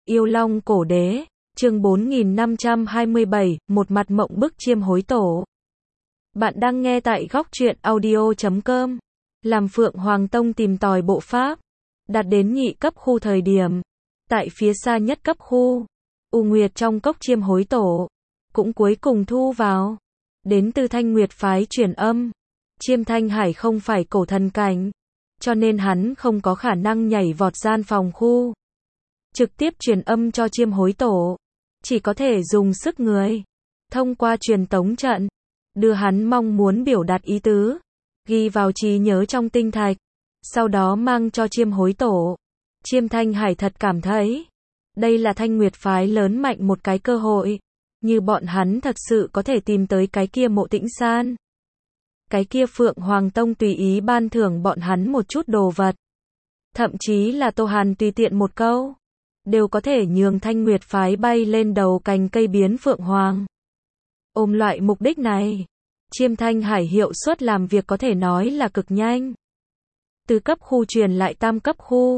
Yêu Long Cổ Đế, chương 4527, một mặt mộng bức chiêm hối tổ. Bạn đang nghe tại góc truyện audio.com. Làm Phượng Hoàng Tông tìm tòi bộ pháp, đạt đến nhị cấp khu thời điểm. Tại phía xa nhất cấp khu, U Nguyệt trong cốc chiêm hối tổ, cũng cuối cùng thu vào. Đến từ Thanh Nguyệt phái truyền âm. Chiêm Thanh Hải không phải cổ thần cảnh, cho nên hắn không có khả năng nhảy vọt gian phòng khu. Trực tiếp truyền âm cho chiêm hối tổ, chỉ có thể dùng sức người. Thông qua truyền tống trận, đưa hắn mong muốn biểu đạt ý tứ, ghi vào trí nhớ trong tinh thạch, sau đó mang cho chiêm hối tổ. Chiêm Thanh Hải thật cảm thấy, đây là Thanh Nguyệt phái lớn mạnh một cái cơ hội, như bọn hắn thật sự có thể tìm tới cái kia Mộ Tĩnh San. Cái kia Phượng Hoàng Tông tùy ý ban thưởng bọn hắn một chút đồ vật. Thậm chí là Tô Hàn tùy tiện một câu, đều có thể nhường Thanh Nguyệt phái bay lên đầu cành cây biến Phượng Hoàng. Ôm loại mục đích này, Chiêm Thanh Hải hiệu suất làm việc có thể nói là cực nhanh. Từ cấp khu truyền lại tam cấp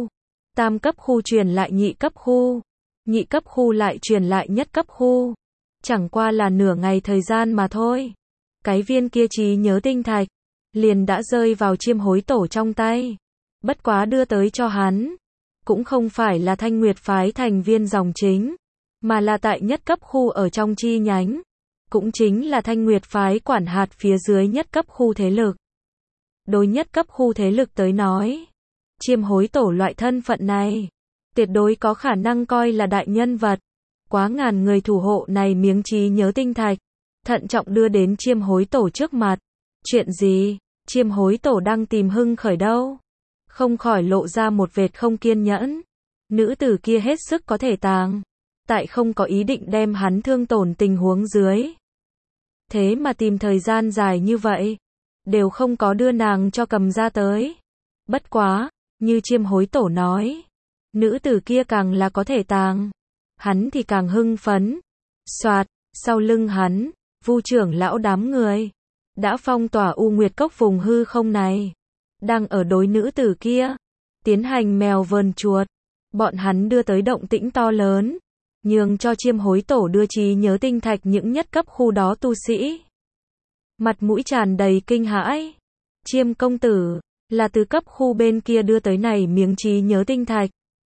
khu truyền lại nhị cấp khu lại truyền lại nhất cấp khu. Chẳng qua là nửa ngày thời gian mà thôi. Cái viên kia trí nhớ tinh thạch, liền đã rơi vào chiêm hối tổ trong tay. Bất quá đưa tới cho hắn, cũng không phải là Thanh Nguyệt phái thành viên dòng chính, mà là tại nhất cấp khu ở trong chi nhánh. Cũng chính là Thanh Nguyệt phái quản hạt phía dưới nhất cấp khu thế lực. Đối nhất cấp khu thế lực tới nói, chiêm hối tổ loại thân phận này, tuyệt đối có khả năng coi là đại nhân vật. Quá ngàn người thủ hộ này miếng trí nhớ tinh thạch, thận trọng đưa đến chiêm hối tổ trước mặt. Chuyện gì? Chiêm hối tổ đang tìm hưng khởi đâu? Không khỏi lộ ra một vệt không kiên nhẫn. Nữ tử kia hết sức có thể tàng, tại không có ý định đem hắn thương tổn tình huống dưới. Thế mà tìm thời gian dài như vậy, đều không có đưa nàng cho cầm ra tới. Bất quá, như chiêm hối tổ nói, nữ tử kia càng là có thể tàng, hắn thì càng hưng phấn. Soạt, sau lưng hắn, Vu trưởng lão đám người đã phong tỏa U Nguyệt cốc vùng hư không này, đang ở đối nữ tử kia tiến hành mèo vờn chuột. Bọn hắn đưa tới động tĩnh to lớn, nhường cho chiêm hối tổ đưa trí nhớ tinh thạch những nhất cấp khu đó tu sĩ. Mặt mũi tràn đầy kinh hãi. Chiêm công tử, là từ cấp khu bên kia đưa tới này miếng trí nhớ tinh thạch,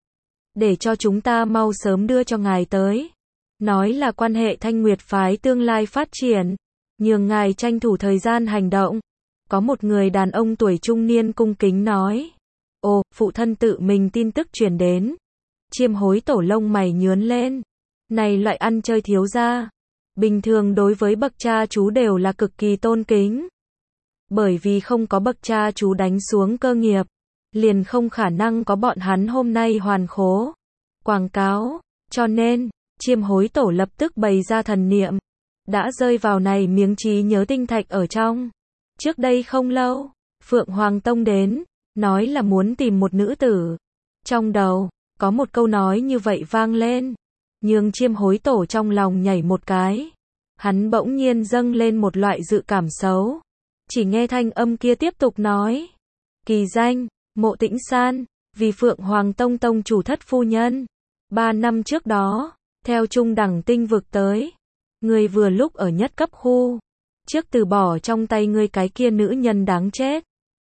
để cho chúng ta mau sớm đưa cho ngài tới. Nói là quan hệ Thanh Nguyệt phái tương lai phát triển, nhường ngài tranh thủ thời gian hành động. Có một người đàn ông tuổi trung niên cung kính nói. Ồ, phụ thân tự mình tin tức truyền đến. Chiêm hối tổ lông mày nhướn lên. Này loại ăn chơi thiếu gia, bình thường đối với bậc cha chú đều là cực kỳ tôn kính. Bởi vì không có bậc cha chú đánh xuống cơ nghiệp, liền không khả năng có bọn hắn hôm nay hoàn khố quảng cáo. Cho nên, chiêm hối tổ lập tức bày ra thần niệm, đã rơi vào này miếng trí nhớ tinh thạch ở trong. Trước đây không lâu, Phượng Hoàng Tông đến, nói là muốn tìm một nữ tử. Trong đầu, có một câu nói như vậy vang lên, nhường chiêm hối tổ trong lòng nhảy một cái. Hắn bỗng nhiên dâng lên một loại dự cảm xấu. Chỉ nghe thanh âm kia tiếp tục nói. Kỳ danh, Mộ Tĩnh San, vì Phượng Hoàng Tông tông chủ thất phu nhân. 3 năm trước đó, theo trung đẳng tinh vực tới, người vừa lúc ở nhất cấp khu, trước từ bỏ trong tay ngươi cái kia nữ nhân đáng chết,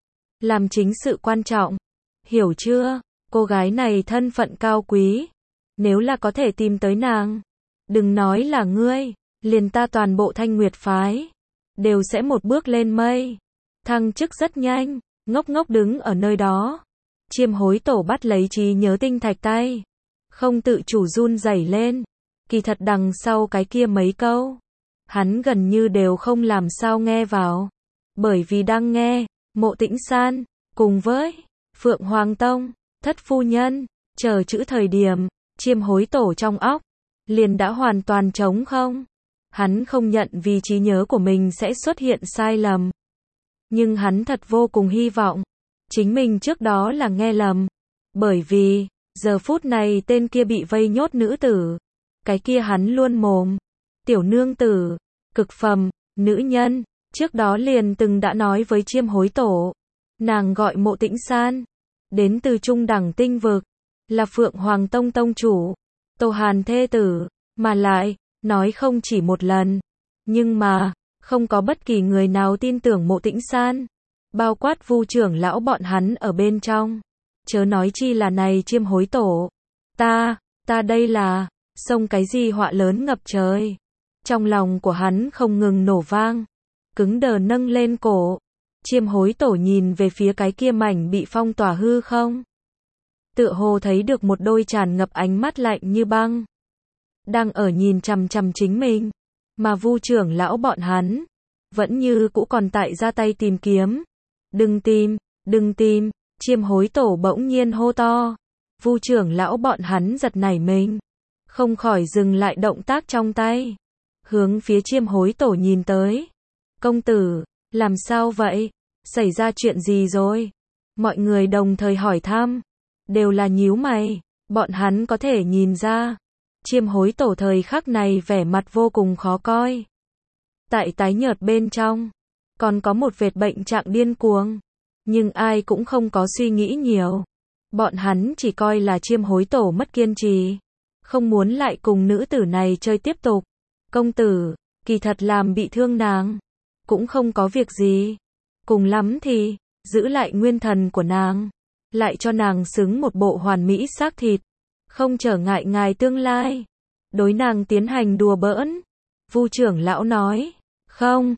làm chính sự quan trọng. Hiểu chưa? Cô gái này thân phận cao quý, nếu là có thể tìm tới nàng, đừng nói là ngươi, liền ta toàn bộ Thanh Nguyệt phái đều sẽ một bước lên mây, thăng chức rất nhanh. Ngốc ngốc đứng ở nơi đó, chiêm hối tổ bắt lấy trí nhớ tinh thạch tay, không tự chủ run rẩy lên. Kỳ thật đằng sau cái kia mấy câu, hắn gần như đều không làm sao nghe vào, bởi vì đang nghe Mộ Tĩnh San cùng với Phượng Hoàng Tông thất phu nhân chờ chữ thời điểm, chiêm hối tổ trong óc liền đã hoàn toàn trống không. Hắn không nhận vì trí nhớ của mình sẽ xuất hiện sai lầm, nhưng hắn thật vô cùng hy vọng chính mình trước đó là nghe lầm, bởi vì giờ phút này tên kia bị vây nhốt nữ tử, cái kia hắn luôn mồm tiểu nương tử, cực phẩm nữ nhân, trước đó liền từng đã nói với chiêm hối tổ, nàng gọi Mộ Tĩnh San, đến từ trung đẳng tinh vực, là Phượng Hoàng Tông tông chủ. Tô Hàn thê tử, mà lại, nói không chỉ một lần. Nhưng mà, không có bất kỳ người nào tin tưởng Mộ Tĩnh San. Bao quát Vu trưởng lão bọn hắn ở bên trong. Chớ nói chi là này Chiêm Hối Tổ. Ta đây là, xông cái gì họa lớn ngập trời. Trong lòng của hắn không ngừng nổ vang. Cứng đờ nâng lên cổ. Chiêm Hối Tổ nhìn về phía cái kia mảnh bị phong tỏa hư không. Tựa hồ thấy được một đôi tràn ngập ánh mắt lạnh như băng. Đang ở nhìn chằm chằm chính mình. Mà Vu trưởng lão bọn hắn. Vẫn như cũ còn tại ra tay tìm kiếm. Đừng tìm. Chiêm Hối Tổ bỗng nhiên hô to. Vu trưởng lão bọn hắn giật nảy mình. Không khỏi dừng lại động tác trong tay. Hướng phía Chiêm Hối Tổ nhìn tới. Công tử, làm sao vậy? Xảy ra chuyện gì rồi? Mọi người đồng thời hỏi thăm. Đều là nhíu mày. Bọn hắn có thể nhìn ra. Chiêm Hối Tổ thời khắc này vẻ mặt vô cùng khó coi. Tại tái nhợt bên trong. Còn có một vệt bệnh trạng điên cuồng. Nhưng ai cũng không có suy nghĩ nhiều. Bọn hắn chỉ coi là Chiêm Hối Tổ mất kiên trì. Không muốn lại cùng nữ tử này chơi tiếp tục. Công tử, kỳ thật làm bị thương nàng. Cũng không có việc gì. Cùng lắm thì, giữ lại nguyên thần của nàng. Lại cho nàng xứng một bộ hoàn mỹ xác thịt. Không trở ngại ngài tương lai. Đối nàng tiến hành đùa bỡn. Vu trưởng lão nói. Không.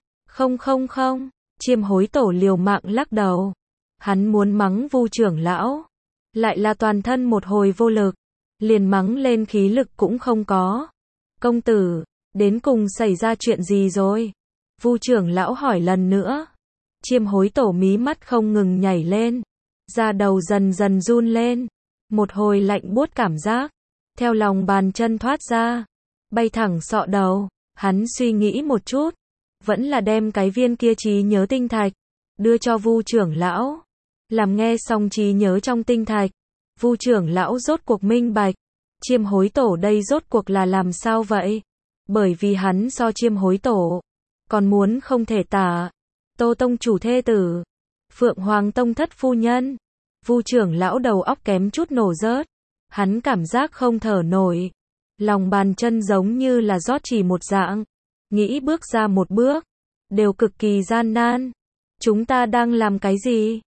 Chiêm Hối Tổ liều mạng lắc đầu. Hắn muốn mắng Vu trưởng lão. Lại là toàn thân một hồi vô lực. Liền mắng lên khí lực cũng không có. Công tử, đến cùng xảy ra chuyện gì rồi? Vu trưởng lão hỏi lần nữa. Chiêm Hối Tổ mí mắt không ngừng nhảy lên. Da đầu dần dần run lên. Một hồi lạnh buốt cảm giác. Theo lòng bàn chân thoát ra. Bay thẳng sọ đầu. Hắn suy nghĩ một chút. Vẫn là đem cái viên kia trí nhớ tinh thạch. Đưa cho Vu trưởng lão. Làm nghe xong trí nhớ trong tinh thạch. Vu trưởng lão rốt cuộc minh bạch. Chiêm Hối Tổ đây rốt cuộc là làm sao vậy? Bởi vì hắn so Chiêm Hối Tổ. Còn muốn không thể tả. Tô tông chủ thê tử. Phượng Hoàng tông thất phu nhân. Vu trưởng lão đầu óc kém chút nổ rớt. Hắn cảm giác không thở nổi. Lòng bàn chân giống như là rót chỉ một dạng. Nghĩ bước ra một bước. Đều cực kỳ gian nan. Chúng ta đang làm cái gì?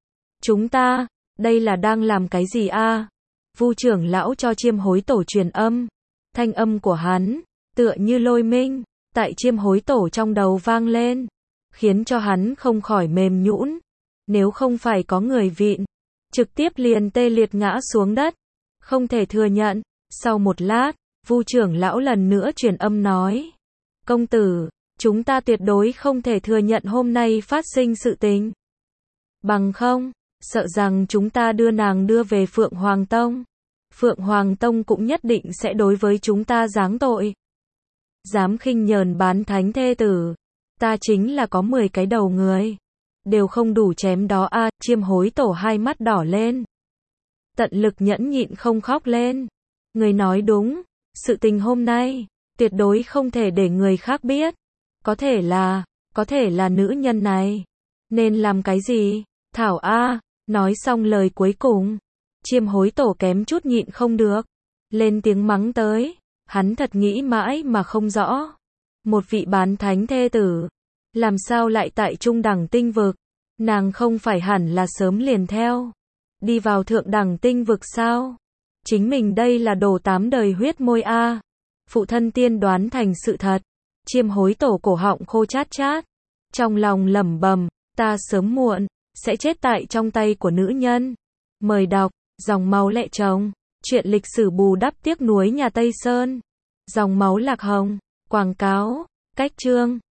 Đây là đang làm cái gì a? Vu trưởng lão cho Chiêm Hối Tổ truyền âm. Thanh âm của hắn, tựa như lôi minh, tại Chiêm Hối Tổ trong đầu vang lên. Khiến cho hắn không khỏi mềm nhũn. Nếu không phải có người vịn, trực tiếp liền tê liệt ngã xuống đất. Không thể thừa nhận. Sau một lát, Vu trưởng lão lần nữa truyền âm nói. Công tử, chúng ta tuyệt đối không thể thừa nhận hôm nay phát sinh sự tình. Bằng không, sợ rằng chúng ta đưa nàng đưa về Phượng Hoàng Tông. Phượng Hoàng Tông cũng nhất định sẽ đối với chúng ta giáng tội. Dám khinh nhờn bán thánh thê tử. Ta chính là có 10 cái đầu người. Đều không đủ chém đó a. Chiêm Hối Tổ hai mắt đỏ lên. Tận lực nhẫn nhịn không khóc lên. Người nói đúng. Sự tình hôm nay, tuyệt đối không thể để người khác biết. Có thể là nữ nhân này. Nên làm cái gì? Thảo a. Nói xong lời cuối cùng. Chiêm Hối Tổ kém chút nhịn không được. Lên tiếng mắng tới. Hắn thật nghĩ mãi mà không rõ. Một vị bán thánh thê tử. Làm sao lại tại trung đẳng tinh vực? Nàng không phải hẳn là sớm liền theo. Đi vào thượng đẳng tinh vực sao? Chính mình đây là đổ 8 đời huyết môi a. Phụ thân tiên đoán thành sự thật. Chiêm Hối Tổ cổ họng khô chát chát. Trong lòng lẩm bẩm, ta sớm muộn sẽ chết tại trong tay của nữ nhân. Mời đọc Dòng máu lệ chồng. Chuyện lịch sử bù đắp tiếc nuối nhà Tây Sơn. Dòng máu lạc hồng. Quảng cáo. Cách chương.